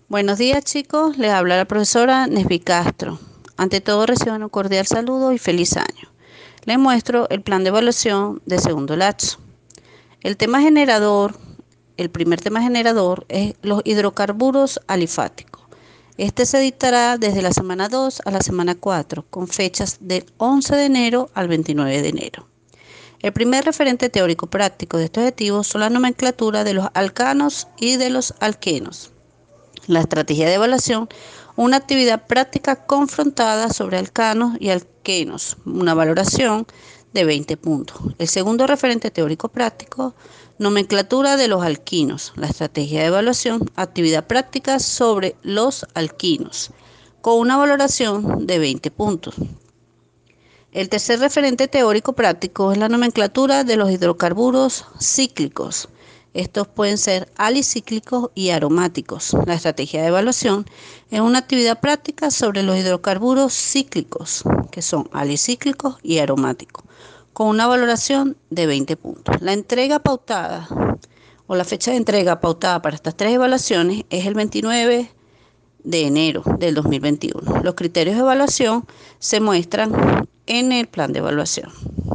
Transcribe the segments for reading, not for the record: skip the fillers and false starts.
Buenos días, chicos, les habla la profesora Nesby Castro. Ante todo, reciban un cordial saludo y feliz año. Les muestro el plan de evaluación de segundo lapso. El tema generador, el primer tema generador es los hidrocarburos alifáticos. Este se dictará desde la semana 2 a la semana 4, con fechas del 11 de enero al 29 de enero. El primer referente teórico práctico de estos objetivos son la nomenclatura de los alcanos y de los alquenos. La estrategia de evaluación, una actividad práctica confrontada sobre alcanos y alquenos, una valoración de 20 puntos. El segundo referente teórico práctico, nomenclatura de los alquinos, la estrategia de evaluación, actividad práctica sobre los alquinos, con una valoración de 20 puntos. El tercer referente teórico práctico es la nomenclatura de los hidrocarburos cíclicos. Estos pueden ser alicíclicos y aromáticos. La estrategia de evaluación es una actividad práctica sobre los hidrocarburos cíclicos, que son alicíclicos y aromáticos, con una valoración de 20 puntos. La entrega pautada o la fecha de entrega pautada para estas tres evaluaciones es el 29 de enero del 2021. Los criterios de evaluación se muestran en el plan de evaluación.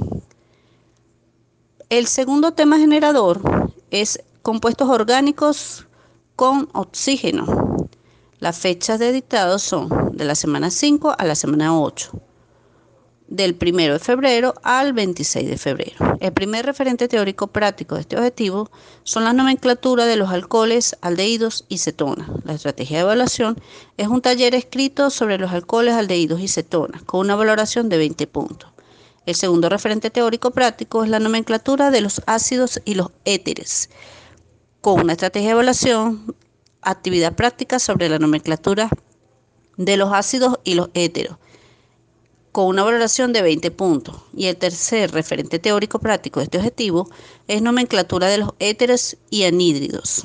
El segundo tema generador es compuestos orgánicos con oxígeno. Las fechas de dictado son de la semana 5 a la semana 8, del 1 de febrero al 26 de febrero. El primer referente teórico práctico de este objetivo son las nomenclaturas de los alcoholes, aldehídos y cetonas. La estrategia de evaluación es un taller escrito sobre los alcoholes, aldehídos y cetonas, con una valoración de 20 puntos. El segundo referente teórico práctico es la nomenclatura de los ácidos y los éteres, con una estrategia de evaluación, actividad práctica sobre la nomenclatura de los ácidos y los éteros, con una valoración de 20 puntos. Y el tercer referente teórico práctico de este objetivo es nomenclatura de los ésteres y anhídridos,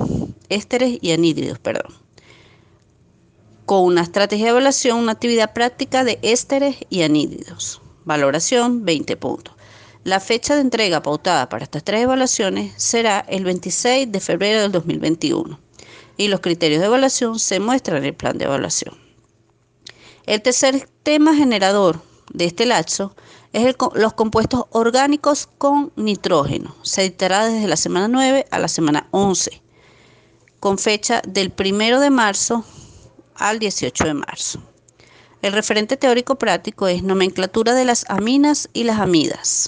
con una estrategia de evaluación, una actividad práctica de ésteres y anhídridos. Valoración 20 puntos. La fecha de entrega pautada para estas tres evaluaciones será el 26 de febrero del 2021 y los criterios de evaluación se muestran en el plan de evaluación. El tercer tema generador de este lapso es los compuestos orgánicos con nitrógeno. Se dictará desde la semana 9 a la semana 11, con fecha del 1 de marzo al 18 de marzo. El referente teórico práctico es nomenclatura de las aminas y las amidas.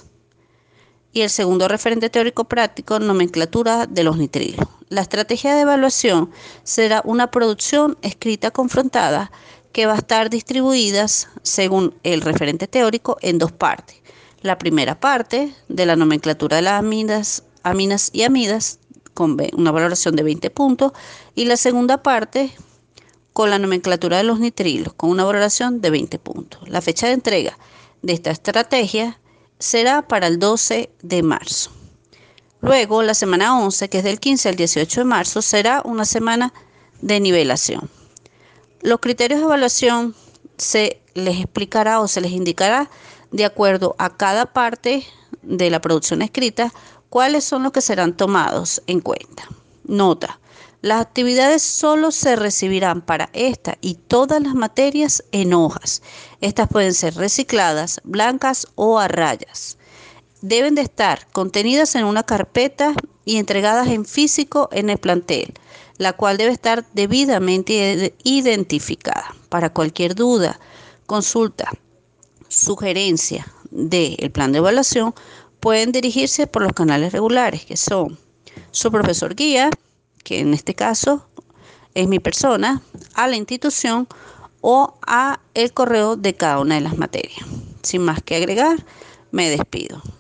Y el segundo referente teórico práctico, nomenclatura de los nitrilos. La estrategia de evaluación será una producción escrita confrontada que va a estar distribuidas según el referente teórico en dos partes. La primera parte de la nomenclatura de las aminas y amidas con una valoración de 20 puntos y la segunda parte con la nomenclatura de los nitrilos con una valoración de 20 puntos. La fecha de entrega de esta estrategia será para el 12 de marzo. Luego, la semana 11, que es del 15 al 18 de marzo, será una semana de nivelación. Los criterios de evaluación se les explicará o se les indicará de acuerdo a cada parte de la producción escrita cuáles son los que serán tomados en cuenta. Nota: las actividades solo se recibirán para esta y todas las materias en hojas. Estas pueden ser recicladas, blancas o a rayas. Deben de estar contenidas en una carpeta y entregadas en físico en el plantel, la cual debe estar debidamente identificada. Para cualquier duda, consulta, sugerencia del plan de evaluación, pueden dirigirse por los canales regulares, que son su profesor guía, que en este caso es mi persona, a la institución o a el correo de cada una de las materias. Sin más que agregar, me despido.